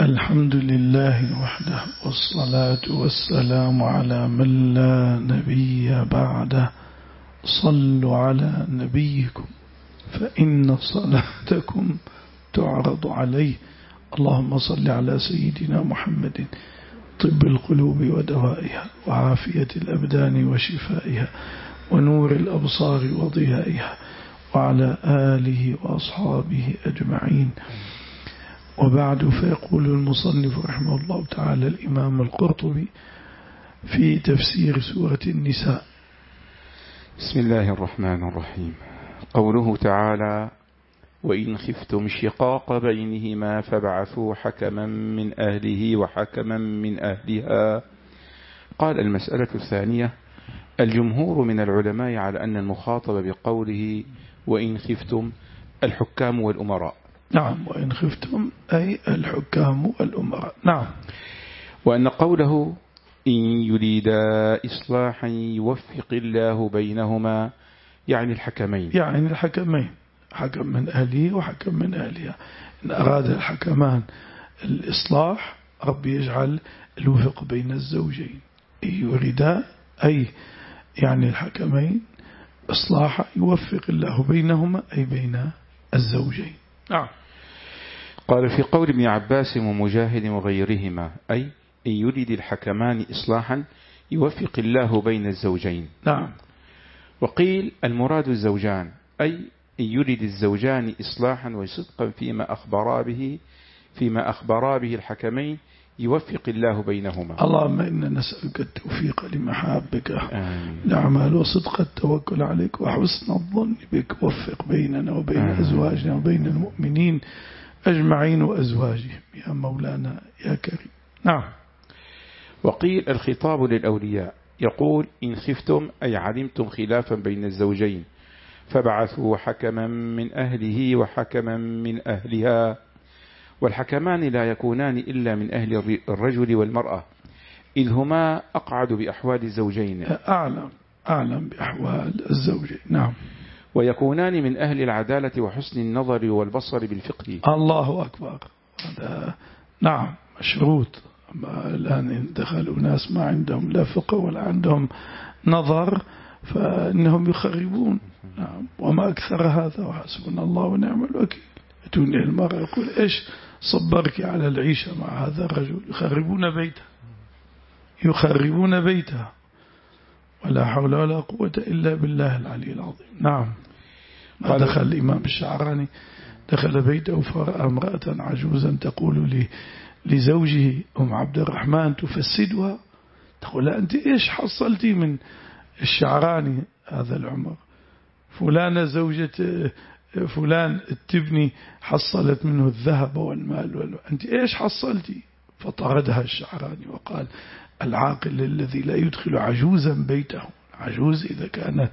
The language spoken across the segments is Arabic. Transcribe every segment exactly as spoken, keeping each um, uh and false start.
الحمد لله وحده، والصلاة والسلام على من لا نبي بعده. صلوا على نبيكم فإن صلاتكم تعرض عليه. اللهم صل على سيدنا محمد طب القلوب ودوائها، وعافية الأبدان وشفائها، ونور الأبصار وضيائها، وعلى آله وأصحابه أجمعين. وبعد، فيقول المصنف رحمه الله تعالى الإمام القرطبي في تفسير سورة النساء: بسم الله الرحمن الرحيم. قوله تعالى: وإن خفتم شقاق بينهما فابعثوا حكما من أهله وحكما من أهلها. قال: المسألة الثانية: الجمهور من العلماء على أن المخاطب بقوله وإن خفتم الحكام والأمراء. نعم، وإن خفتم أي الحكام والأمراء. نعم. وأن قوله إن يريدا إصلاحا يوفق الله بينهما يعني الحكمين، يعني الحكمين، حكم من أهله وحكم من أهلها. إن أراد الحكمان الإصلاح ربي يجعل الوفق بين الزوجين. إن يريدا أي يعني الحكمين إصلاحا يوفق الله بينهما أي بين الزوجين. نعم. قال في قول ابن عباس ومجاهد وغيرهما أي إن يريد الحكمان إصلاحا يوفق الله بين الزوجين. نعم. وقيل المراد الزوجان أي إن يريد الزوجان إصلاحا وصدقا فيما أخبرا به فيما أخبرا به الحكمين يوفق الله بينهما. اللهم إنا نسألك التوفيق لمحابك الأعمال وصدق التوكل عليك وحسن الظن بك. وفق بيننا وبين آمين. أزواجنا وبين المؤمنين أجمعين وأزواجهم يا مولانا يا كريم. نعم. وقيل الخطاب للأولياء يقول إن خفتم أي علمتم خلافا بين الزوجين فبعثوا حكما من أهله وحكما من أهلها. والحكمان لا يكونان إلا من أهل الرجل والمرأة إذ هما أقعد بأحوال الزوجين، أعلم أعلم بأحوال الزوجين. نعم. ويكونان من أهل العدالة وحسن النظر والبصر بالفقه. الله أكبر. هذا نعم مشروط. أما الآن دخلوا ناس ما عندهم لا فقه ولا عندهم نظر فإنهم يخربون. نعم. وما أكثر هذا، وحسبنا الله ونعم الوكيل. توني المرأة يقول إيش صبرك على العيشة مع هذا الرجل؟ يخربون بيته يخربون بيته ولا حول ولا قوة إلا بالله العلي العظيم. نعم. ما دخل الإمام الشعراني دخل بيته فرأى امرأة عجوزا تقول لي لزوجه أم عبد الرحمن تفسدها، تقول أنت إيش حصلتي من الشعراني هذا العمر؟ فلانة زوجة فلان التبني حصلت منه الذهب والمال والمال. أنت إيش حصلتي؟ فطردها الشعراني وقال العاقل الذي لا يدخل عجوزا بيته. عجوز إذا كانت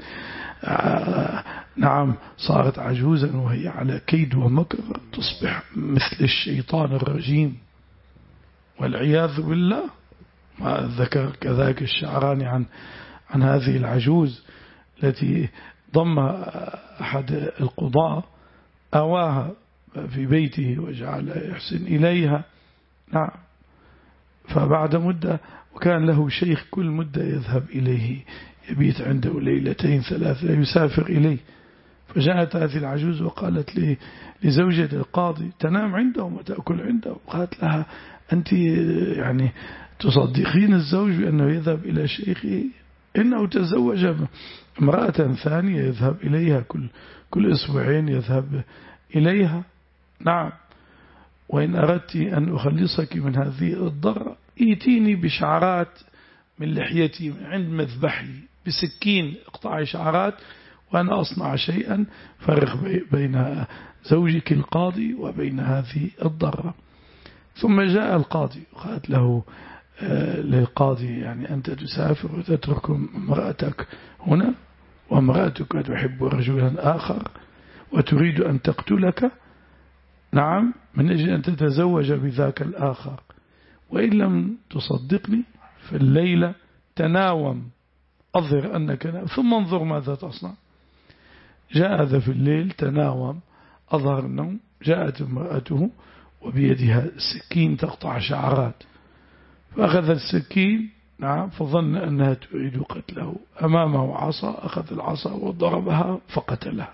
نعم صارت عجوزا وهي على كيد ومكر تصبح مثل الشيطان الرجيم والعياذ بالله. ما ذكر كذلك الشعراني عن عن هذه العجوز التي ضم أحد القضاة أواها في بيته وجعل يحسن إليها. نعم. فبعد مدة وكان له شيخ كل مدة يذهب إليه يبيت عنده ليلتين ثلاثة يسافر إليه. فجاءت هذه العجوز وقالت لي لزوجة القاضي تنام عنده وتأكل عنده. قالت لها أنت يعني تصدقين الزوج بأنه يذهب إلى شيخه؟ إنه تزوج امرأة ثانية يذهب إليها كل كل أسبوعين يذهب إليها. نعم. وإن أردت أن أخلصك من هذه الضرة ائتيني بشعرات من لحيتي عند مذبحي بسكين اقطعي شعرات وأنا أصنع شيئا فرق بين زوجك القاضي وبين هذه الضرة. ثم جاء القاضي وقالت له للقاضي يعني أنت تسافر وتترك امرأتك هنا وامرأتك تحب رجلا آخر وتريد أن تقتلك. نعم. من أجل أن تتزوج بذاك الآخر. وإن لم تصدقني فالليلة تناوم أظهر أنك نام ثم انظر ماذا تصنع. جاء هذا في الليل تناوم أظهر النوم. جاءت امرأته وبيدها سكين تقطع شعرات، فأخذ السكين نعم فظن أنها تريد قتله، أمامه عصا، أخذ العصا وضربها فقتلها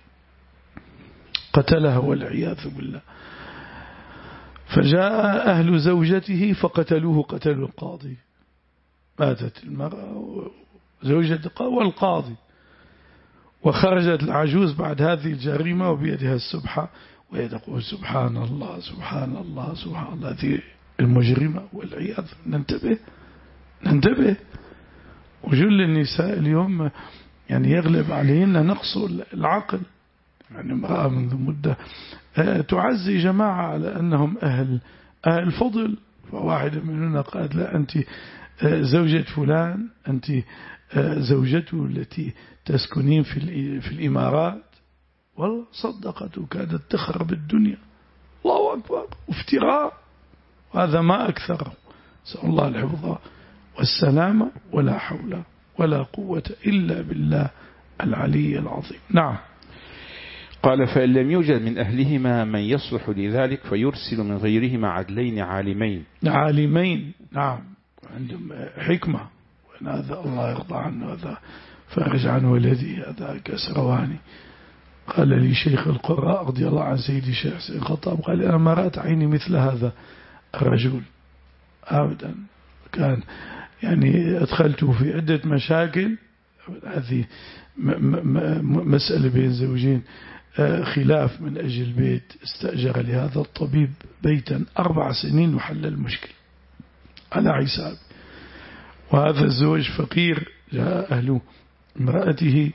قتلها والعياذ بالله. فجاء أهل زوجته فقتلوه قتلوا القاضي، ماتت المرأة زوجة والقاضي، وخرجت العجوز بعد هذه الجريمة وبيدها السبحة ويقول سبحان الله سبحان الله سبحان الله، هذه المجرمة والعياذ. ننتبه ننتبه. وجل النساء اليوم يعني يغلب عليهن نقص العقل. يعني امرأة منذ مدة تعزي جماعة على أنهم أهل أهل فضل، فواحدة منهن قالت لا أنت زوجة فلان، أنت زوجته التي تسكنين في في الإمارات. والله صدقت وكادت تخرب الدنيا. الله أكبر، وافتراء، وهذا ما أكثره. نسأل الله الحفظ والسلامة، ولا حول ولا قوة إلا بالله العلي العظيم. نعم. قال فإن لم يوجد من أهلهما من يصلح لذلك فيرسل من غيرهما عدلين عالمين. عالمين نعم، عندهم حكمة، وإن هذا الله يرضى عنه، هذا فارج عن ولدي، هذا كسرواني. قال لي شيخ القراء رضي الله عن سيدي الشيخ حسين الخطاب، قال أنا ما رأت عيني مثل هذا الرجل أبدا. كان يعني أدخلته في عدة مشاكل. هذه مسألة بين زوجين، خلاف من أجل بيت، استأجر لهذا الطبيب بيتا أربع سنين وحل المشكل على حساب. وهذا الزوج فقير، جاء أهل امرأته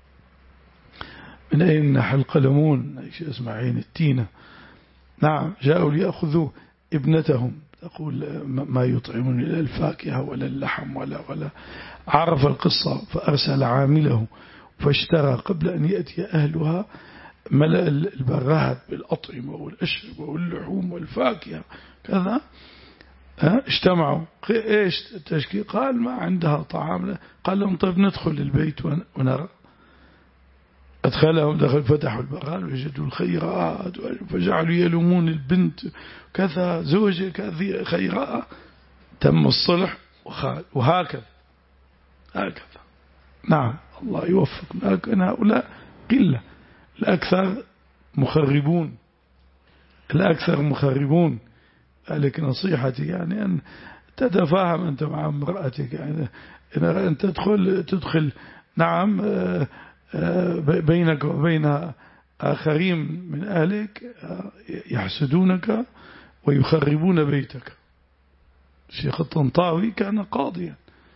من أين نحل قلمون اسمها عين التينة، نعم، جاءوا ليأخذوا ابنتهم، تقول ما يطعمون إلا الفاكهة ولا اللحم ولا ولا عرف القصة، فأرسل عامله فاشترى قبل أن يأتي أهلها، ملأ البراد بالأطعمة والأشربة واللحوم والفاكهة كذا. اجتمعوا، ايش التشكيل؟ قال ما عندها طعام. قال لهم طيب ندخل البيت ونرى. أدخلهم، دخل فتحوا البراد وجدوا الخيرات، فجعلوا يلومون البنت كذا، زوجك هذه خيراء. تم الصلح وهكذا هكذا. نعم الله يوفق، لكن هؤلاء قلة، الأكثر مخربون، الأكثر مخربون. لك نصيحتي يعني أن تتفاهم أنت مع امرأتك، يعني أن تدخل تدخل نعم بينك وبين آخرين من أهلك يحسدونك ويخربون بيتك. الشيخ الطنطاوي كان قاضيا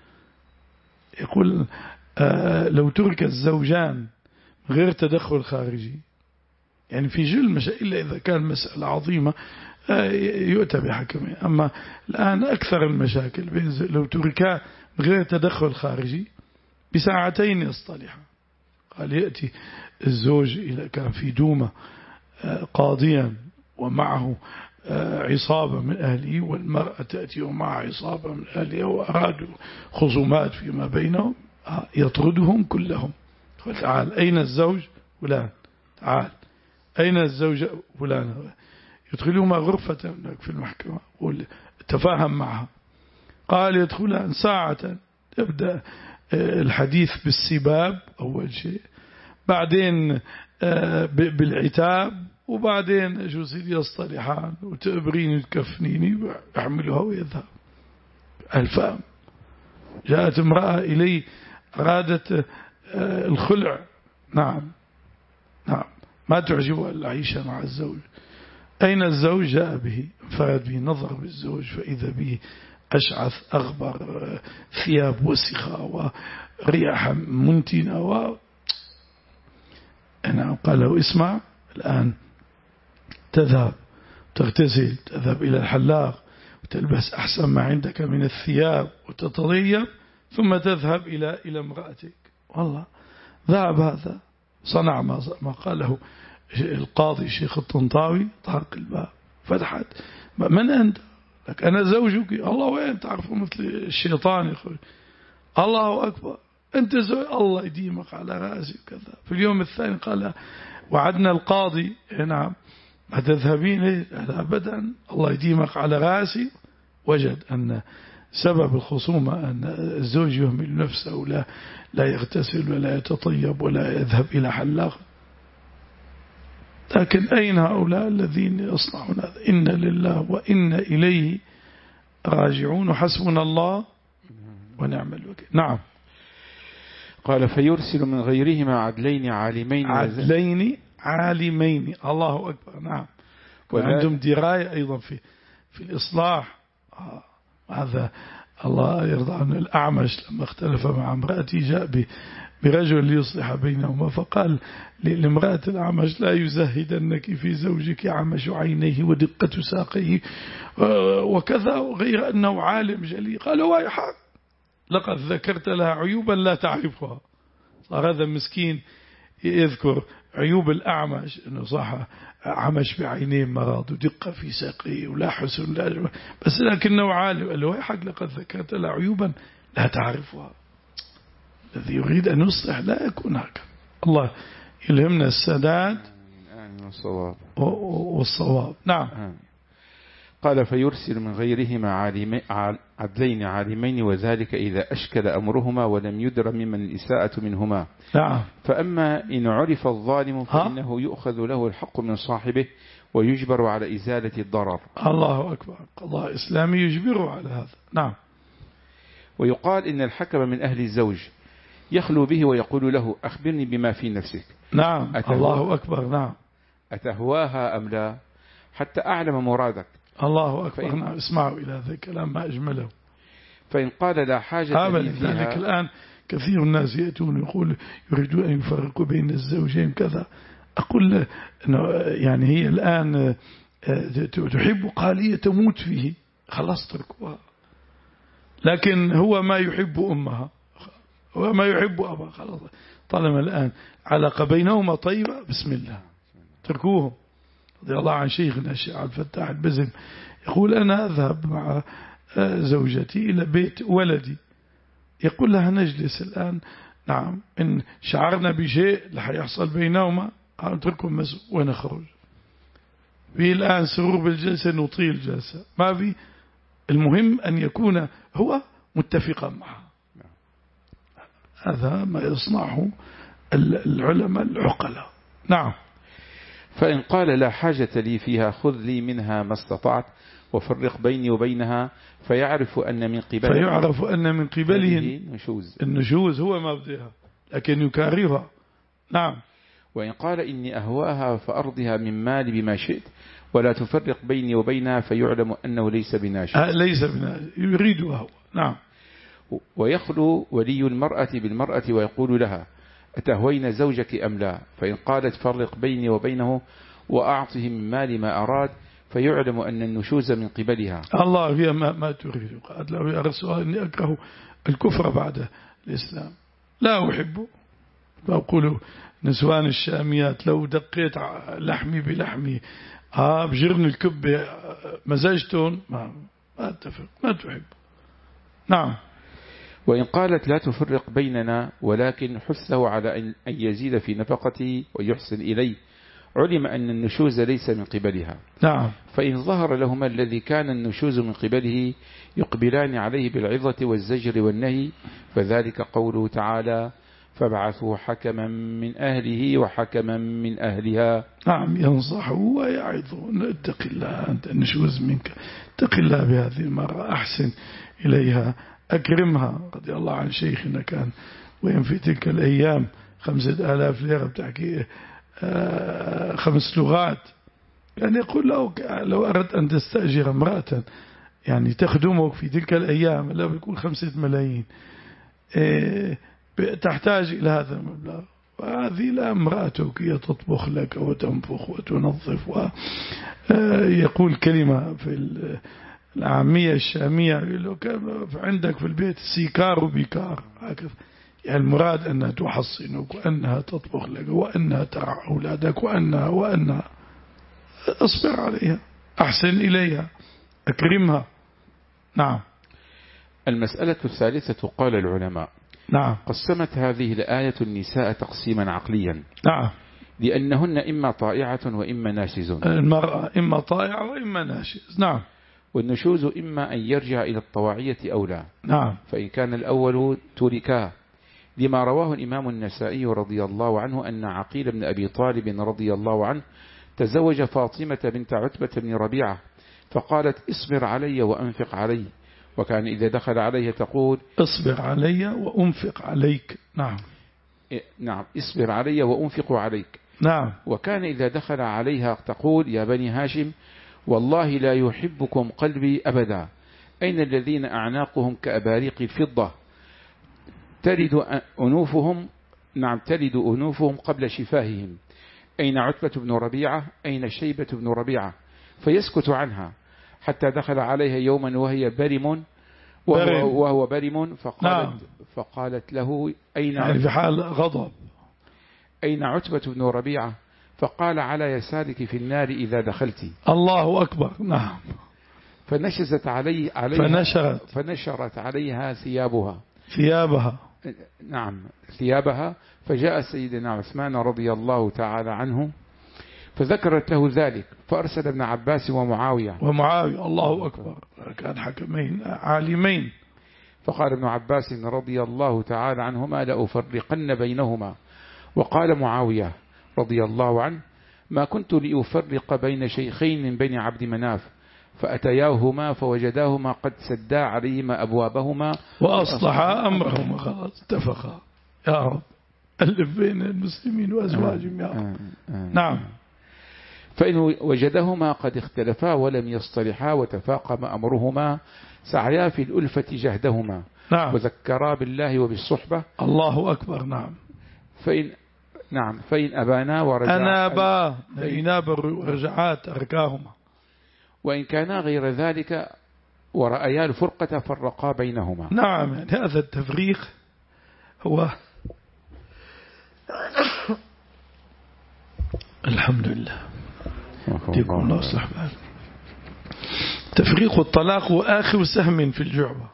يقول لو ترك الزوجان غير تدخل خارجي، يعني في جل المسائل إلا إذا كان مسألة عظيمة يؤتى بحكمه، أما الآن أكثر المشاكل لو تركا غير تدخل خارجي بساعتين يصطلحا. قال يأتي الزوج إلى كان في دومة قاضيا ومعه عصابة من أهله، والمرأة تأتي ومعها عصابة من أهلها، وأرادوا خصومات فيما بينهم، يطردهم كلهم. قال تعال أين الزوج فلان، تعال أين الزوجة فلان، يدخلهما غرفة في المحكمة تفاهم معها. قال يدخلان ساعة، يبدأ الحديث بالسباب أول شيء، بعدين بالعتاب، وبعدين شو سيدي يصطلحان وتأبريني وتكفنيني يحملها ويذهب. الفهم. جاءت امرأة إلي أرادت الخلع، نعم نعم، ما تعجبها العيشة مع الزوج. أين الزوج؟ جاء به، فرد به، نظر بالزوج فإذا به أشعث أغبر، ثياب وسخة ورياح منتنة و... أنا قال له اسمع الآن، تذهب تغتسل، تذهب إلى الحلاق وتلبس أحسن ما عندك من الثياب وتتطيب، ثم تذهب إلى إلى امرأتك. والله ذهب هذا، صنع ما قاله القاضي الشيخ الطنطاوي، طرق الباب، فتحت، من أنت؟ لك أنا زوجك. الله وين تعرفه مثل الشيطان يقول الله أكبر، أنت زوج، الله يديمك على رأسي وكذا. في اليوم الثاني قال وعدنا القاضي، نعم، ما تذهبين أبدا، الله يديمك على راسي. وجد أن سبب الخصومة أن الزوج يهمل نفسه ولا لا يغتسل ولا يتطيب ولا يذهب إلى حلاق. لكن أين هؤلاء الذين يصنعون هذا؟ إن لله وإن إليه راجعون، حسبنا الله ونعم الوكيل. نعم. قال فيرسل من غيرهما عدلين عالمين عدلين عالمين. الله أكبر. نعم. وعندهم دراية أيضا في في الإصلاح. آه. هذا الله يرضى عن الأعمش لما اختلف مع امرأته جاء برجل ليصلح بينهما، فقال لامرأة الأعمش لا يزهدنك في زوجك عمش عينيه ودقة ساقيه وكذا، غير أنه عالم جليل. قال ويحك لقد ذكرت لها عيوبا لا تعرفها. صار هذا مسكين يذكر عيوب الأعمش أنه صح عمش بعينيه مرض ودقة في ساقيه ولا حسن لا جمال، بس لكنه عالم. قال له ويحك لقد ذكرت لها عيوبا لا تعرفها. الذي يريد أن يصلح لا يكون هكذا. الله يلهمنا السداد والصواب. نعم. قال فيرسل من غيرهما عدلين عالمين، وذلك إذا أشكل أمرهما ولم يدر ممن الإساءة منهما. نعم. فأما إن عرف الظالم فإنه يؤخذ له الحق من صاحبه ويجبر على إزالة الضرر. الله أكبر. قضاء إسلامي يجبره على هذا. نعم. ويقال إن الحكم من أهل الزوج يخلو به ويقول له أخبرني بما في نفسك. نعم. الله أكبر. نعم. أتهواها أم لا حتى أعلم مرادك. الله أكبر. نعم. اسمعوا إلى هذا الكلام ما أجمله. فإن قال لا حاجة لي فيها. ذلك الآن كثير الناس يأتون يقول يريدون أن يفرقوا بين الزوجين كذا. أقول إنه يعني هي الآن تحب قالية تموت فيه، خلاص تركوها. لكن هو ما يحب أمها وما يحب أبا، خلاص طالما الآن علاقة بينهما طيبة بسم الله تركوهم. رضي الله عن شيخنا الشيخ عبد الفتاح البزم يقول أنا أذهب مع زوجتي إلى بيت ولدي، يقول لها نجلس الآن، نعم إن شعرنا بشيء رح يحصل بينهما نتركهم ونخرج. في الآن سرور بالجلسة نطيل الجلسة ما في، المهم أن يكون هو متفقا معها. هذا ما يصنعه العلماء العقلاء. نعم. فإن قال لا حاجة لي فيها خذ لي منها ما استطعت وفرق بيني وبينها، فيعرف أن من قبله فيعرف أن من قبله النشوز النشوز هو ما بدها لكن يكارهها. نعم. وإن قال إني أهواها فأرضها من مالي بما شئت ولا تفرق بيني وبينها، فيعلم أنه ليس بناشئ. ليس بناشئ يريدها هو. نعم. ويخلو ولي المرأة بالمرأة ويقول لها أتهوين زوجك أم لا؟ فإن قالت فرق بيني وبينه وأعطه من مال ما أراد، فيعلم أن النشوز من قبلها. الله هي ما, ما تريد. قالت له يا رسول الله إني أكره الكفر بعد الإسلام لا أحبه. فأقول نسوان الشاميات لو دقيت لحمي بلحمي آه بجرن الكبة مزاجتون ما ما اتفق ما تحب. نعم. وإن قالت لا تفرق بيننا ولكن حثه على أن يزيد في نفقته ويحسن إليه، علم أن النشوز ليس من قبلها. نعم. فإن ظهر لهما الذي كان النشوز من قبله يقبلان عليه بالعظة والزجر والنهي، فذلك قوله تعالى فابعثوا حكما من أهله وحكما من أهلها. نعم. ينصحه ويعظه اتق الله أنت النشوز منك، اتق الله بهذه المرأة أحسن إليها أكرمها. رضي الله عن شيخنا كان وين في تلك الأيام خمسة آلاف ليرة بتحكي آه خمس لغات، كان يعني يقول له لو أردت أن تستأجر امرأة يعني تخدمك في تلك الأيام لا بيكون خمسة ملايين آه تحتاج إلى هذا المبلغ، وهذه لا امرأتك هي تطبخ لك وتنفخ وتنظف. ويقول كلمة في العامية الشامية يقول له عندك في البيت سيكار وبيكار هكذا، يعني المراد أنها تحصنك وأنها تطبخ لك وأنها ترعى أولادك وأنها وأنها أصبر عليها أحسن إليها أكرمها. نعم. المسألة الثالثة قال العلماء نعم قسمت هذه الآية النساء تقسيما عقليا. نعم. لأنهن إما طائعة وإما ناشز. المرأة إما طائعة وإما ناشز. نعم. والنشوز إما أن يرجع إلى الطواعية أو لا. نعم. فإن كان الأول تركا، لما رواه الإمام النسائي رضي الله عنه أن عقيل بن أبي طالب رضي الله عنه تزوج فاطمة بنت عتبة بن ربيعة، فقالت اصبر علي وأنفق علي، وكان إذا دخل عليها تقول اصبر علي وأنفق عليك. نعم. نعم، اصبر علي وأنفق عليك. نعم. وكان إذا دخل عليها تقول يا بني هاشم والله لا يحبكم قلبي أبدا، أين الذين أعناقهم كأباريق الفضة تلد أنوفهم، نعم تلد أنوفهم قبل شفاههم، أين عتبة بن ربيعة، أين شيبة بن ربيعة، فيسكت عنها حتى دخل عليها يوما وهي برم وهو, وهو برم فقالت, نعم. فقالت له أين يعني في حال غضب أين عتبة بن ربيعة، فقال على يسارك في النار إذا دخلت. الله أكبر. نعم. فنشزت علي عليها فنشرت فنشرت عليها ثيابها ثيابها نعم ثيابها فجاء سيدنا عثمان رضي الله تعالى عنه فذكرت له ذلك، فأرسل ابن عباس ومعاوية ومعاوية الله أكبر، كان حكمين عالمين. فقال ابن عباس رضي الله تعالى عنهما لأفرقن بينهما، وقال معاوية رضي الله عنه ما كنت لأفرق بين شيخين من بني عبد مناف، فأتياهما فوجداهما قد سدا عليهما أبوابهما وأصلحا أمرهما، خلاص اتفقا. يا رب ألف بين المسلمين وأزواجهم يا رب. نعم. فإن وجدهما قد اختلفا ولم يصطلحا وتفاقم أمرهما سعيا في الألفة جهدهما. نعم. وذكرا بالله وبالصحبة. الله أكبر. نعم. فإن نعم فإن أبانا ورجعا أنابا إناب الرجعات أركاهما، وإن كانا غير ذلك ورأيا الفرقة فرقا بينهما. نعم. يعني هذا التفريق هو الحمد لله يكون الله أصلح بالك. تفريق الطلاق هو آخر سهم في الجعبة،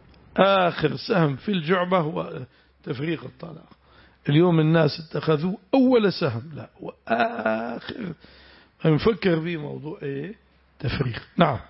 آخر سهم في الجعبة هو تفريق الطلاق. اليوم الناس اتخذوا أول سهم، لا وآخر نفكر في موضوع إيه؟ تفريق. نعم.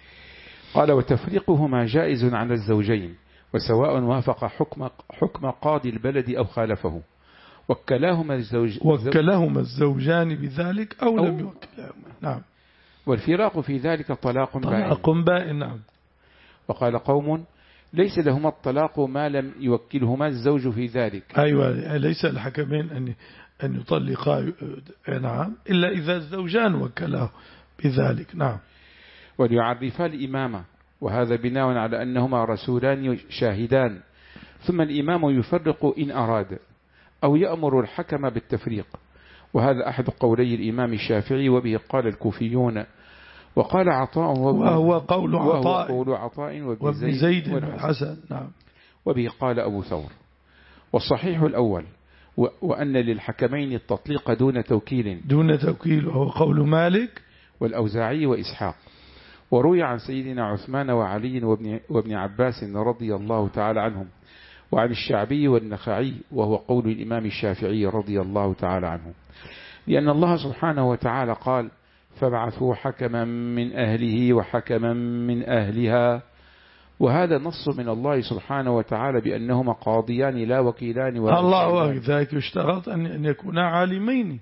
قال وتفريقهما جائز على الزوجين، وسواء وافق حكم حكم قاضي البلد أو خالفه، وكلاهما الزوج وكلاهما الزوجان بذلك أو, أو لم يوكلاهما. نعم. والفراق في ذلك طلاق بائن. طلاق بائن. نعم. وقال قوم ليس لهما الطلاق ما لم يوكلهما الزوج في ذلك. أيوة، ليس الحكمين أن أن يطلقا نعم إلا إذا الزوجان وكلاه بذلك. نعم. وليعرفا الإمامة، وهذا بناء على أنهما رسولان شاهدان، ثم الإمام يفرق إن أراد أو يأمر الحكم بالتفريق، وهذا أحد قولي الإمام الشافعي، وبه قال الكوفيون. وقال عطاء وهو قول عطاء وقول عطاء وابن زيد والحسن. نعم. وبه قال أبو ثور. والصحيح الأول وأن للحكمين التطليق دون توكيل دون توكيل، وهو قول مالك والأوزاعي وإسحاق. وروي عن سيدنا عثمان وعلي وابن, وابن عباس رضي الله تعالى عنهم، وعن الشعبي والنخعي، وهو قول الإمام الشافعي رضي الله تعالى عنه، لأن الله سبحانه وتعالى قال فابعثوا حكما من أهله وحكما من أهلها، وهذا نص من الله سبحانه وتعالى بأنهما قاضيان لا وكيلان ولا الله ذلك يشترط أن يكونا عالمين.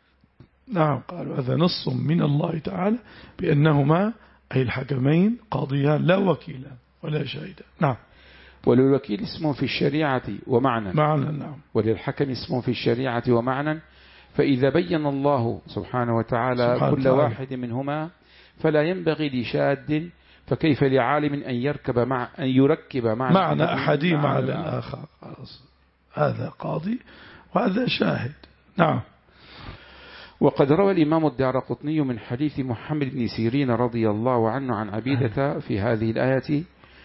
نعم. قالوا هذا نص من الله تعالى بأنهما أي الحكمين قاضيان لا وكيلان ولا شاهدا. نعم. وللوكيل اسم في الشريعة ومعنى معنى. نعم. وللحكم اسم في الشريعة ومعنى، فإذا بين الله سبحانه وتعالى سبحانه كل تعالى. واحد منهما فلا ينبغي لشاد فكيف لعالم أن يركب مع أن يركب معنى, معنى أحدهما على الآخر. هذا قاضي وهذا شاهد. نعم. وقد روى الإمام الدارقطني من حديث محمد بن سيرين رضي الله عنه عن عبيدة في هذه الآية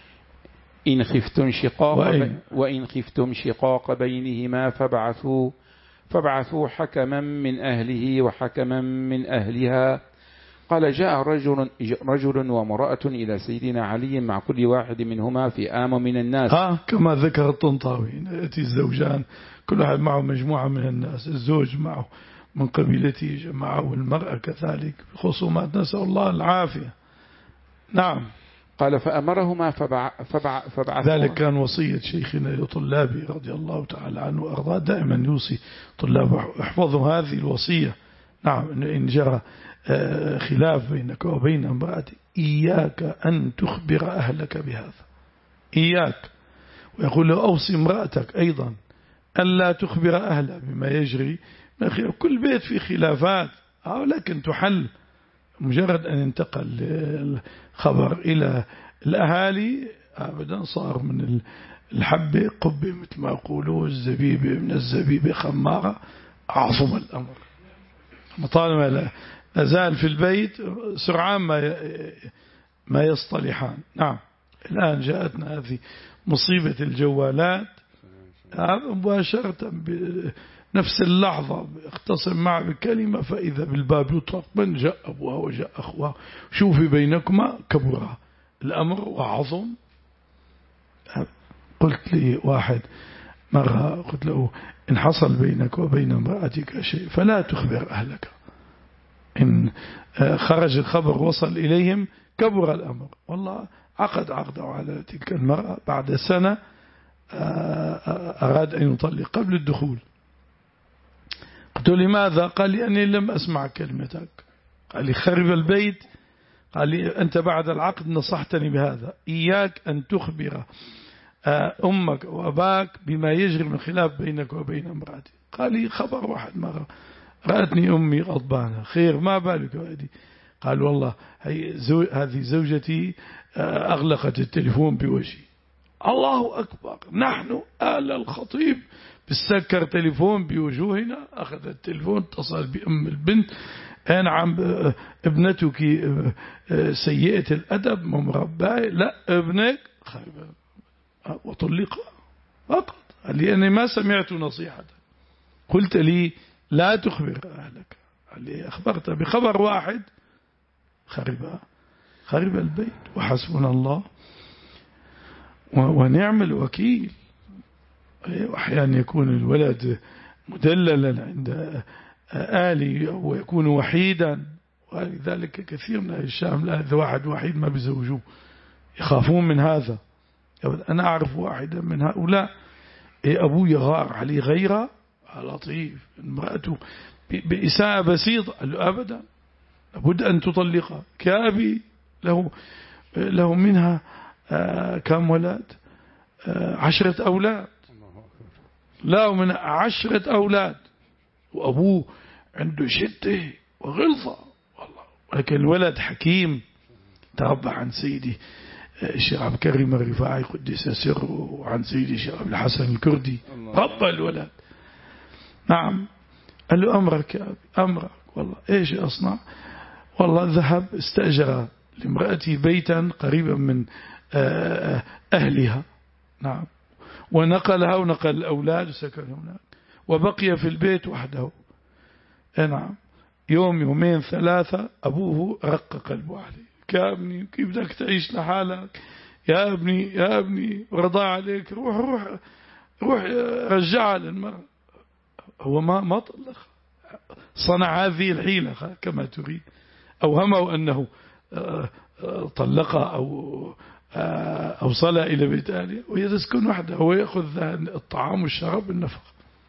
إن خفتم شقاق وإن, وإن خفتم شقاق بينهما فابعثوا فابعثوا حكما من أهله وحكما من أهلها. قال جاء رجل, رجل ومرأة إلى سيدنا علي مع كل واحد منهما في آم من الناس. ها كما ذكر الطنطاوي يأتي الزوجان كل واحد معه مجموعة من الناس، الزوج معه من قبيلته جماعة والمرأة كذلك خصومات، نسأل الله العافية. نعم. قال فأمرهما فبع فبع فبعث ذلك كان وصية شيخنا لطلابه رضي الله تعالى عنه وأرضاه، دائما يوصي طلابه احفظوا هذه الوصية. نعم، إن جرى خلاف بينك وبين امرأتك إياك أن تخبر أهلك بهذا، إياك. ويقول له أوصي امرأتك أيضا ألا تخبر أهلها بما يجري. كل بيت في خلافات لكن تحل، مجرد أن ينتقل الخبر إلى الأهالي أبدا صار من الحبة قبة مثل ما يقولوا، الزبيبة من الزبيبة خمارة، أعظم الأمر. طالما لا زال في البيت سرعان ما ما يصطلحان. نعم. الآن جاءتنا هذه مصيبة الجوالات مباشرة بنفس اللحظة اختصم معه بكلمة فإذا بالباب يطرق، من جاء أبوها وجاء أخوها، شوفي بينكما كبرها الأمر وعظم. قلت لي واحد مرة، قلت له إن حصل بينك وبين امرأتك شيء فلا تخبر أهلك، إن خرج الخبر وصل إليهم كبر الأمر. والله عقد عقده على تلك المرأة، بعد سنة أراد أن يطلق قبل الدخول. قلت له لماذا؟ قال لي أني لم أسمع كلمتك. قال لي خرب البيت. قال لي أنت بعد العقد نصحتني بهذا، إياك أن تخبر أمك وأباك بما يجري من خلاف بينك وبين امرأتك. قال لي خبر واحد مرة رأتني أمي غضبانة، خير ما بالك وأدي؟ قال والله هي زو... هذه زوجتي أغلقت التليفون بوجهي. الله أكبر، نحن آل الخطيب بسكر تليفون بوجوهنا. أخذ التليفون اتصل بأم البنت، أنا عم ابنتك سيئة الأدب ممرباي، لا ابنك وطلقها فقط. قال لي أنا ما سمعت نصيحة. قلت لي لا تخبر أهلك. قال لي أخبرت بخبر واحد خرب خرب البيت. وحسبنا الله ونعم الوكيل. وأحيانا يكون الولد مدللا عند آلي ويكون وحيدا، ولذلك كثير من الشام لا هذا واحد وحيد ما بيزوجوه، يخافون من هذا. أنا أعرف واحدا من هؤلاء أبوه يغار عليه غيره لطيف، امرأته بإساءة بسيطة، قال له أبدا لابد أن تطلقها. كأبي له له منها آه كم ولد؟ آه عشرة أولاد، لا من عشرة أولاد، وأبوه عنده شدة وغلظة والله، ولكن الولد حكيم تربى عن سيدي الشيخ عبد الكريم الرفاعي قدس سره، وعن سيدي الشيخ عبد الحسن الكردي، ربى الولد. نعم. قال له أمرك يا أبي أمرك. والله إيش أصنع؟ والله ذهب استأجر لامرأتي بيتا قريبا من أهلها. نعم. ونقلها ونقل الأولاد وسكنهم هناك، وبقي في البيت وحده. نعم. يوم يومين ثلاثة أبوه رق قلبه عليه، يا ابني كيف بدك تعيش لحالك يا ابني يا ابني ورضى عليك، روح روح روح رجعها للمرأة. هو ما ما طلق، صنع هذه الحيلة كما تريد، أوهمه أنه طلقها أو أوصلها إلى بيت أهلها وهي تسكن وحدها، هو يأخذ الطعام والشراب والنفقة.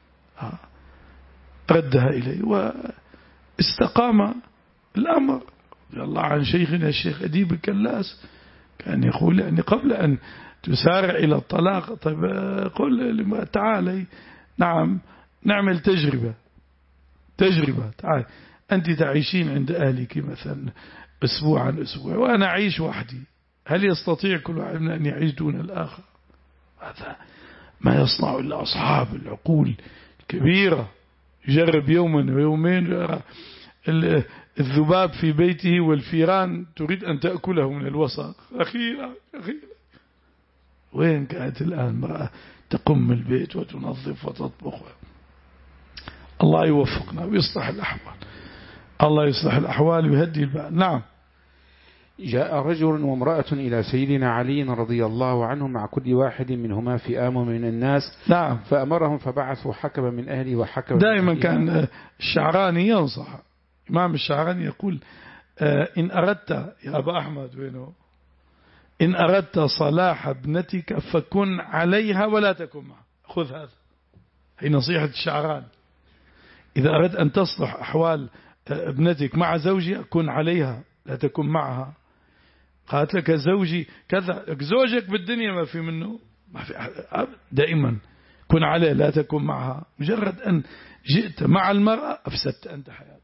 ردها إليه واستقام الأمر. الله عن شيخنا الشيخ أديب الكلاس كان يقول يعني قبل أن تسارع إلى الطلاق، طيب قل لما تعالي نعم نعمل تجربة تجربة تعال أنت تعيشين عند أهلك مثلا أسبوع عن أسبوع وأنا أعيش وحدي، هل يستطيع كل واحد أن يعيش دون الآخر؟ هذا ما يصنع إلا أصحاب العقول الكبيرة. يجرب يوما ويومين، الذباب في بيته والفيران تريد أن تأكله من الوسط. أخيرا أخيرا وين كانت الآن امرأة تقم البيت وتنظف وتطبخ؟ الله يوفقنا ويصلح الأحوال، الله يصلح الأحوال ويهدي البال. نعم. جاء رجل وامرأة إلى سيدنا علي رضي الله عنه مع كل واحد منهما فئام من الناس. نعم. فأمرهم فبعثوا حكما من أهله وحكما دائما من كان الشعراني ينصح، إمام الشعراني يقول إن أردت يا أبا أحمد وينه إن أردت صلاح ابنتك فكن عليها ولا تكن معها. خذ هذا، هي نصيحة الشعراني. إذا أردت أن تصلح أحوال ابنتك مع زوجها كن عليها لا تكن معها. قالت لك زوجي كذا، زوجك بالدنيا ما في منه، ما في دائما كن عليه لا تكن معها. مجرد أن جئت مع المرأة أفسدت أنت حياتها.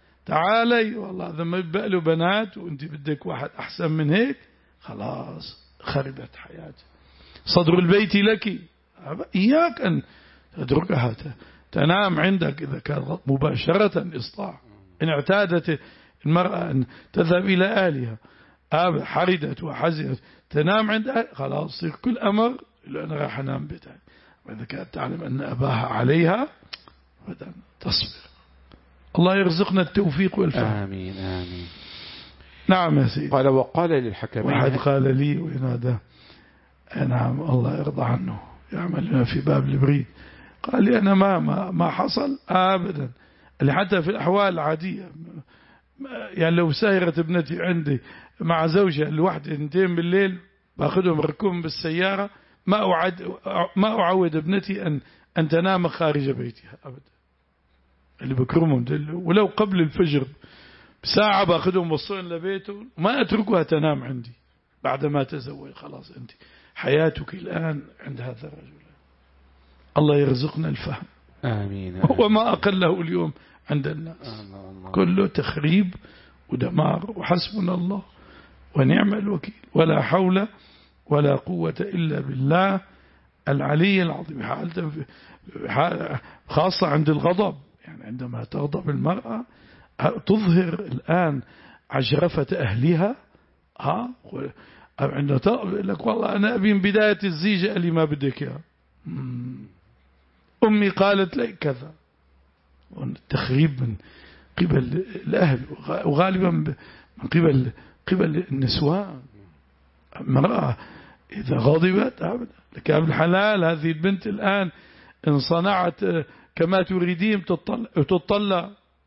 تعالي والله إذا ما يبقى له بنات وأنت بدك واحد أحسن من هيك خلاص خربت حياتك. صدر البيت لك، إياك أن تتركها تنام عندك إذا كان مباشرة إصلاح. إن اعتادت المرأة أن تذهب إلى أهلها حردت وحزنت تنام عند أهل خلاص يصير كل أمر أنا راح أنام بيتها. وإذا كانت تعلم أن أباها عليها بدأ تصبر. الله يرزقنا التوفيق والفهم. آمين آمين. نعم يا سيدي. قال وقال للحكمين، واحد قال لي وينادى نعم الله يرضى عنه يعمل في باب البريد، قال لي أنا ما ما ما حصل أبدا، اللي حتى في الأحوال العادية يعني لو ساهرت ابنتي عندي مع زوجها الواحدة اثنتين بالليل باخذهم ركوبهم بالسيارة ما أعد ما أعود ابنتي أن أن تنام خارج بيتها أبدا. اللي بكرمهم ولو قبل الفجر بساعة باخذهم وصلهم لبيته ما أتركها تنام عندي بعد ما تزوج. خلاص أنت حياتك الآن عند هذا الرجل. الله يرزقنا الفهم. آمين, آمين. وما أقله اليوم عند الناس كله تخريب ودمار. وحسبنا الله ونعم الوكيل ولا حول ولا قوة إلا بالله العلي العظيم. خاصة عند الغضب، يعني عندما تغضب المرأة تظهر الآن عجرفة أهلها. ها عندما تقول لك والله أنا أبي من بداية الزيجة قال لي ما بدك يا أمي قالت لي كذا. التخريب من قبل الأهل وغالبا من قبل قبل النسوان. المرأة إذا غضبت أبدا لك ابن الحلال هذه البنت الآن إن صنعت كما تريدين تطلع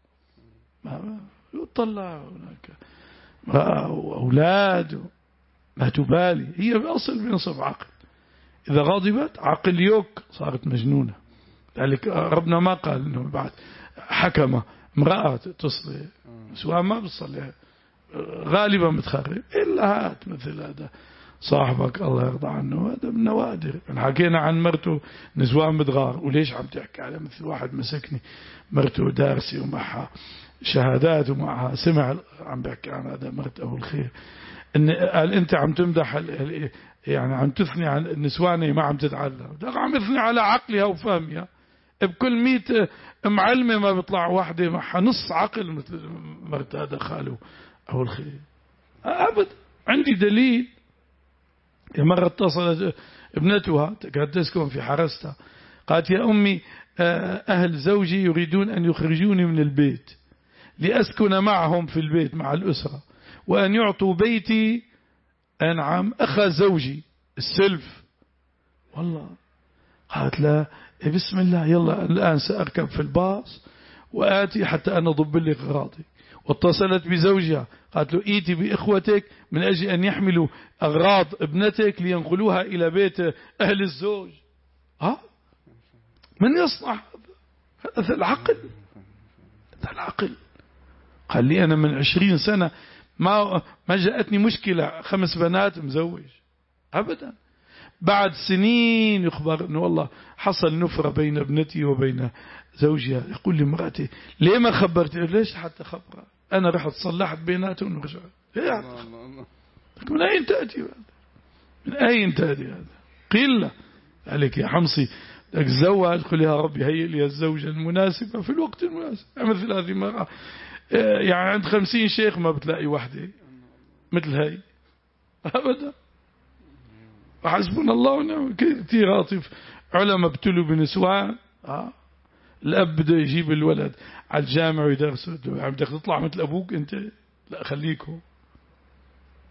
يطلع هناك امرأة وأولاد ما تبالي. هي بأصل بنصف عقل، إذا غضبت عقل يوك صارت مجنونة. ذلك ربنا ما قال إنه بعد حكمة امرأة تصلي سواء ما بتصلي غالبا بتخرب إلا هات مثل هذا صاحبك الله يرضى عنه. هذا من نوادر. حكينا عن مرته نسوان بتغار وليش عم تحكي على مثل واحد مسكني مرته دارسي ومعها شهادات ومعها سمع عم بحكي عن هذا مرته الخير إن قال أنت عم تمدح يعني عم تثني عن النسواني ما عم تتعلم، عم تثني على عقلها وفهمها. بكل مية معلمة ما بيطلع واحدة معها نص عقل مثل مرت هذا خاله أو الخير أبدا. عندي دليل. مرة اتصلت ابنتها كانت تسكن في حرستها قالت يا أمي أهل زوجي يريدون أن يخرجوني من البيت لأسكن معهم في البيت مع الأسرة وأن يعطوا بيتي أنعم أخا زوجي السلف. والله قالت لا بسم الله يلا الآن سأركب في الباص وآتي حتى أنا ضب لك أغراضي. واتصلت بزوجها قالت له إيتي بإخوتك من أجل أن يحملوا أغراض ابنتك لينقلوها إلى بيت أهل الزوج. ها من يصنع هذا العقل؟ هذا العقل. قال لي أنا من عشرين سنة ما ما جاءتني مشكلة خمس بنات مزوج أبدا. بعد سنين يخبر أنه والله حصل نفرة بين ابنتي وبين زوجها. يقول لي مرأتي ليه ما خبرتي؟ ليش حتى خبرها أنا رحت صلحت بيناتهم ورجعت. من أين تأتي هذا؟ من أين تأتي هذا؟ قيل عليك يا حمصي تزوج قل يا ربي هيئ لي الزوجة المناسبة في الوقت المناسب. مثل هذه المرأة يعني عند خمسين شيخ ما بتلاقي واحدة مثل هاي أبدا. وحسبنا الله ونعم. كثير عاطف علماء ابتلوا بنسوان. آه. الأب بده يجيب الولد على الجامع ويدرسه عم بدك تطلع مثل أبوك أنت لا خليكه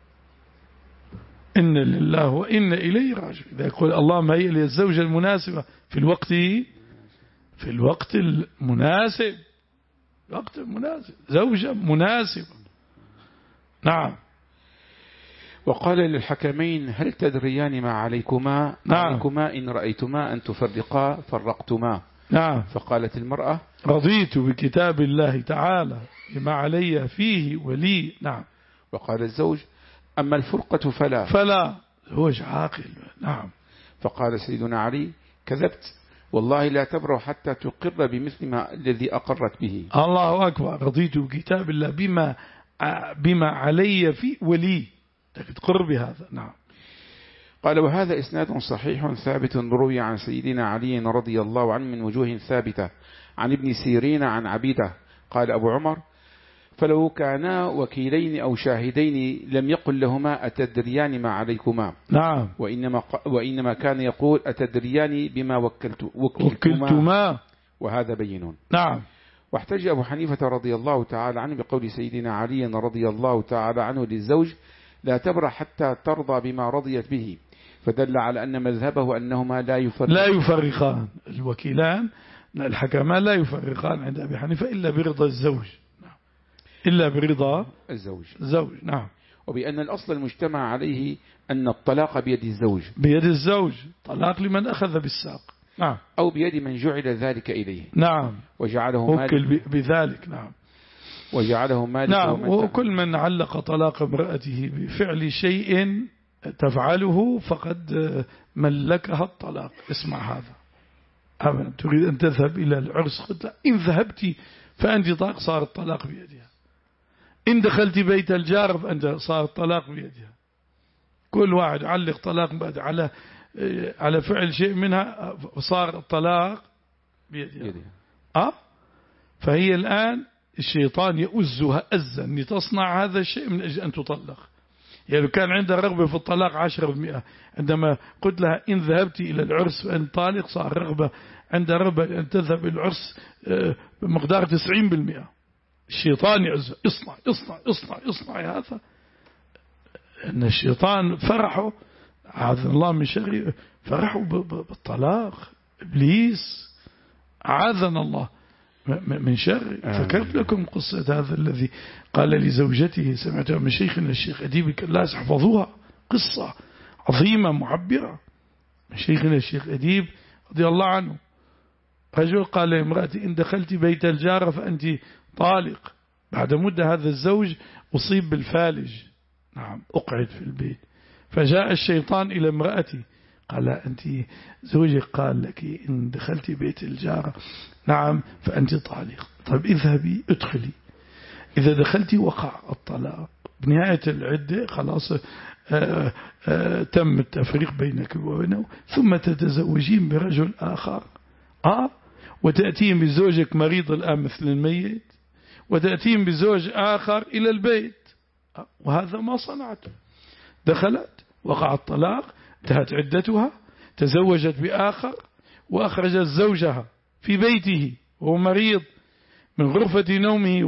إن لله وإن إليه راجعون. إذا يقول اللهم هيئ لي الزوجة المناسبة في الوقت في الوقت المناسب، الوقت المناسب، زوجة مناسبة. نعم. وقال للحكمين هل تدريان ما عليكما؟ نعم. عليكما إن رأيتما أن تفرقا فرقتما. نعم. فقالت المرأة رضيت بكتاب الله تعالى لما علي فيه ولي. نعم. وقال الزوج أما الفرقة فلا فلا زوج عاقل. نعم. فقال سيدنا علي كذبت والله لا تبرأ حتى تقر بمثل ما الذي أقرت به. الله أكبر. رضيت بكتاب الله بما بما علي فيه ولي، تقر بهذا. نعم. قال وهذا إسناد صحيح ثابت روي عن سيدنا علي رضي الله عنه من وجوه ثابتة عن ابن سيرين عن عبيدة. قال أبو عمر فلو كانا وكيلين أو شاهدين لم يقل لهما أتدريان ما عليكما. نعم. وإنما, وإنما كان يقول أتدريان بما وكلت وكلتما, وكلتما. وهذا بين. نعم. واحتج أبو حنيفة رضي الله تعالى عنه بقول سيدنا علي رضي الله تعالى عنه للزوج لا تبرأ حتى ترضى بما رضيت به، فدل على أن مذهبه أنهما لا يفرقان لا يفرقان الوكيلان الحكمان لا يفرقان عند أبي حنيفة إلا برضا الزوج. نعم. إلا برضا الزوج. الزوج. نعم. وبأن الأصل المجتمع عليه أن الطلاق بيد الزوج بيد الزوج، طلاق لمن أخذ بالساق. نعم. أو بيد من جعل ذلك إليه. نعم. وجعله مالك بذلك. نعم. وجعله مالك. نعم. وكل من علق طلاق امرأته بفعل شيء تفعله فقد ملكها الطلاق. اسمع هذا. أبدا تريد أن تذهب إلى العرس، قلت لا، إن ذهبت فأنت طلاق، صار الطلاق بيدها. إن دخلت بيت الجار فأنت صار الطلاق بيدها. كل واحد علق طلاق بعد على على فعل شيء منها صار الطلاق بيدها. أه؟ فهي الآن الشيطان يؤزها أزا لتصنع هذا الشيء من أجل أن تطلق. يعني كان عندها رغبة في الطلاق عشرة بالمئة، عندما قلت لها إن ذهبت إلى العرس فأن طالق، صار رغبة عندها رغبة أن تذهب إلى العرس بمقدار تسعين بالمئة. الشيطان يعز اصنع اصنع اصنع اصنع هذا. أن الشيطان فرحه عاذنا الله من شر، فرحوا بالطلاق. إبليس عاذنا الله من شر. فكرت لكم قصة هذا الذي قال لزوجته، سمعتها من شيخنا الشيخ أديب كلاس، حفظوها، قصة عظيمة معبرة من شيخنا الشيخ أديب رضي الله عنه. رجل قال لامرأتي إن دخلت بيت الجارة فأنت طالق. بعد مدة هذا الزوج أصيب بالفالج. نعم. أقعد في البيت، فجاء الشيطان إلى امرأتي قال أنت زوجك قال لك إن دخلت بيت الجارة نعم فأنت طالق. طيب اذهبي ادخلي، إذا دخلت وقع الطلاق بنهاية العدة خلاص آآ آآ تم التفريق بينك وبينه، ثم تتزوجين برجل آخر آه وتأتين بزوجك مريض الآن مثل الميت، وتأتين بزوج آخر إلى البيت. آه وهذا ما صنعته. دخلت وقع الطلاق، انتهت عدتها، تزوجت بآخر وأخرجت زوجها في بيته وهو مريض من غرفة نومه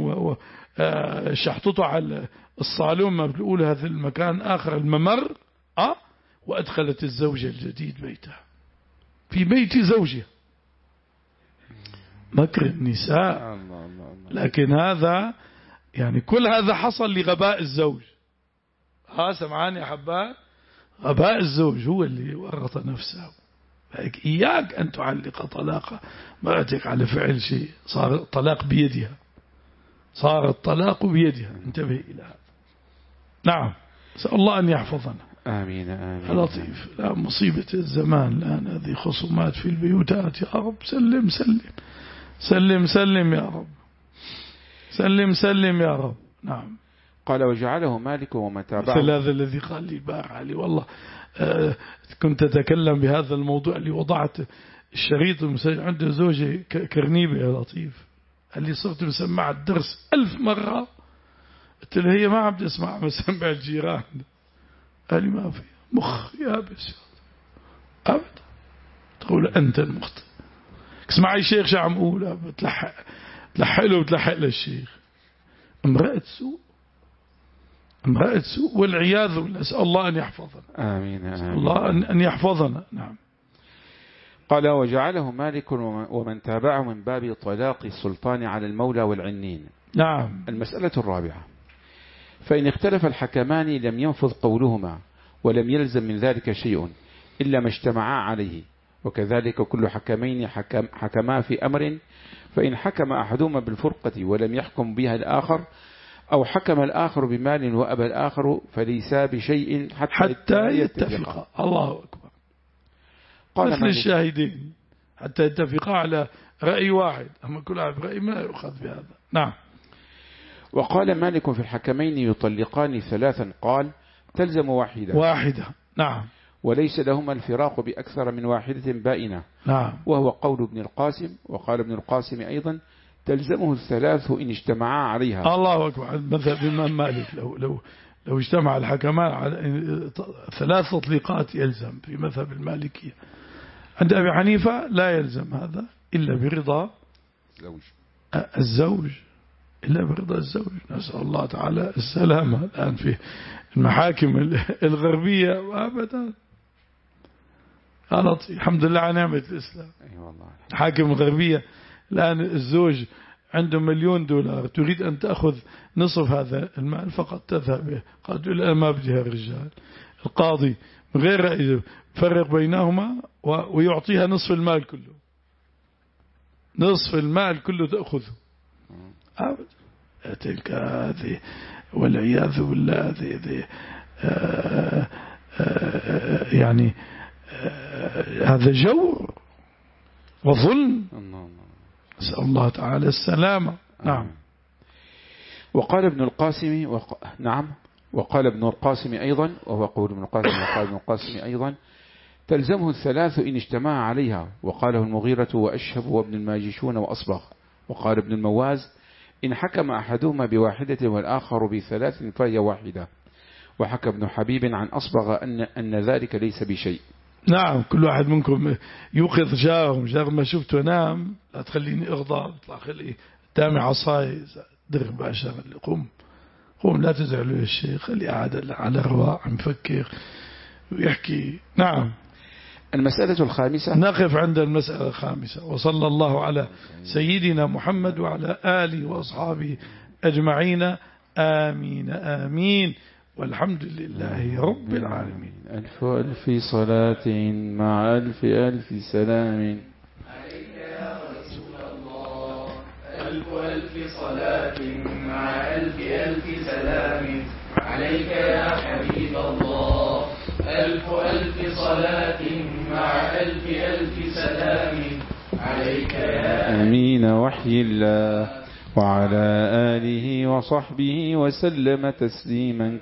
وشحطته على الصالون ما بتقول هذا المكان آخر الممر أه وأدخلت الزوجة الجديد بيتها في بيت زوجها. مكر النساء. لكن هذا يعني كل هذا حصل لغباء الزوج. ها سمعاني يا حبات؟ غباء الزوج هو اللي ورط نفسه. إياك أن تعلق طلاق مرأتك على فعل شيء، صار الطلاق بيدها، صار الطلاق بيدها. انتبه إلى هذا. نعم. سأل الله أن يحفظنا. آمين آمين. لطيف. لا مصيبة الزمان الآن هذه خصومات في البيوتات يا رب. سلم سلم سلم سلم يا رب. سلم سلم يا رب. نعم. قال وجعله مالك ومن تابعه. مثل هذا الذي قال لي البارحة لي والله آه كنت أتكلم بهذا الموضوع اللي وضعت الشريط المسجل عند زوجي كرنيبة يا لطيف. قال لي صرت مسمع الدرس ألف مرة. قلت له هي ما عم تسمع مسمع الجيران. قال لي ما في مخ يابس أبدا. تقول أنت المخطئ. اسمعي الشيخ شو عم أقول، بتلحق تلحق له وتلحق للشيخ. امرأة سوء، امرأة سوء والعياذ بالله. أسأل الله أن يحفظنا. آمين, آمين. الله أن يحفظنا. نعم. قال وجعله مالك ومن تابعه من باب طلاق السلطان على المولى والعنين. نعم. المسألة الرابعة: فإن اختلف الحكمان لم ينفذ قولهما ولم يلزم من ذلك شيء إلا ما اجتمعا عليه، وكذلك كل حكمين حكم حكما في أمر، فإن حكم أحدهما بالفرقة ولم يحكم بها الآخر، أو حكم الآخر بمال وأبى الآخر، فليسا بشيء حتى, حتى يتفقا. الله أكبر. مثل الشاهدين حتى يتفقا على رأي واحد، أما كل واحد برأي ما يؤخذ بهذا. نعم. وقال مالك في الحكمين يطلقان ثلاثا، قال تلزم واحدة واحدة. نعم. وليس لهما الفراق بأكثر من واحدة بائنة. نعم. وهو قول ابن القاسم. وقال ابن القاسم أيضا تلزمه الثلاث إن اجتمعا عليها. الله أكبر. مثل الإمام مالك لو لو لو اجتمع الحكمان على ثلاث تطليقات يلزم في مذهب المالكية. عند أبي حنيفة لا يلزم هذا إلا برضا الزوج الزوج إلا برضا الزوج. نسأل الله تعالى السلامة. الآن في المحاكم الغربية أبدا غلط. الحمد لله على نعمة الإسلام. أي والله. الحاكم الغربية الآن الزوج عنده مليون دولار، تريد أن تأخذ نصف هذا المال فقط تذهب به، قالوا لا ما بدها الرجال. القاضي من غير رأيه فرق بينهما ويعطيها نصف المال كله، نصف المال كله تأخذه أبدا. تلك هذه والعياذ بالله هذه يعني آه هذا جور وظلم. نسأل الله تعالى السلامة. نعم. وقال ابن القاسم وق... نعم وقال ابن القاسم أيضا، وهو قول ابن القاسم. وقال ابن القاسم أيضا تلزمه الثلاث إن اجتمع عليها، وقاله المغيرة وأشهب وابن الماجشون وأصبغ. وقال ابن المواز إن حكم أحدهما بواحدة والآخر بثلاث فهي واحدة. وحكى ابن حبيب عن أصبغ أن, أن ذلك ليس بشيء. نعم. كل واحد منكم يوقظ جاره، جار ما شفته نام لا تخليني اغضب، اطلع خليه دامي عصاي در باشا، قم قم لا تزعلوا يا الشيخ، خليه قاعد على رواق عم يفكر ويحكي. نعم. المسألة الخامسة. نقف عند المسألة الخامسة. وصلى الله على سيدنا محمد وعلى آله وأصحابه أجمعين. آمين آمين. والحمد لله رب العالمين. ألف ألف صلاة مع ألف ألف سلام عليك يا رسول الله. ألف ألف صلاة مع ألف ألف سلام عليك يا حبيب الله. ألف ألف صلاة مع ألف ألف سلام عليك يا أمين وحي الله وعلى آله وصحبه وسلم تسليما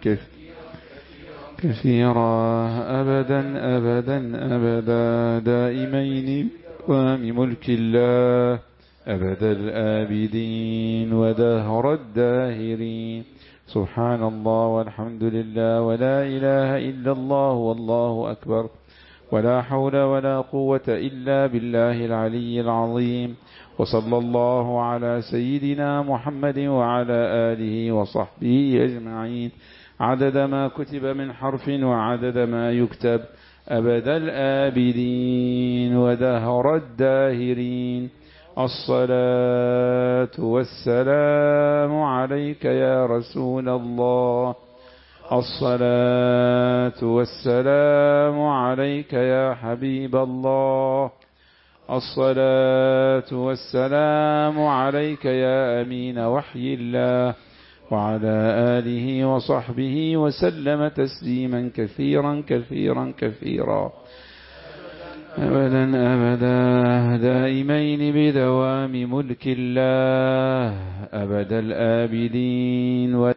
كثيرا أبدا أبدا أبدا دائمين دوام ملك الله أبد الآبدين ودهر الداهرين. سبحان الله والحمد لله ولا إله إلا الله والله أكبر ولا حول ولا قوة إلا بالله العلي العظيم. وصلى الله على سيدنا محمد وعلى آله وصحبه أجمعين عدد ما كتب من حرف وعدد ما يكتب أبد الآبدين ودهر الداهرين. الصلاة والسلام عليك يا رسول الله. الصلاة والسلام عليك يا حبيب الله. الصلاة والسلام عليك يا أمين وحي الله وعلى آله وصحبه وسلم تسليما كثيرا كثيرا كثيرا أبدا أبدا دائمين بدوام ملك الله أبد الآبدين.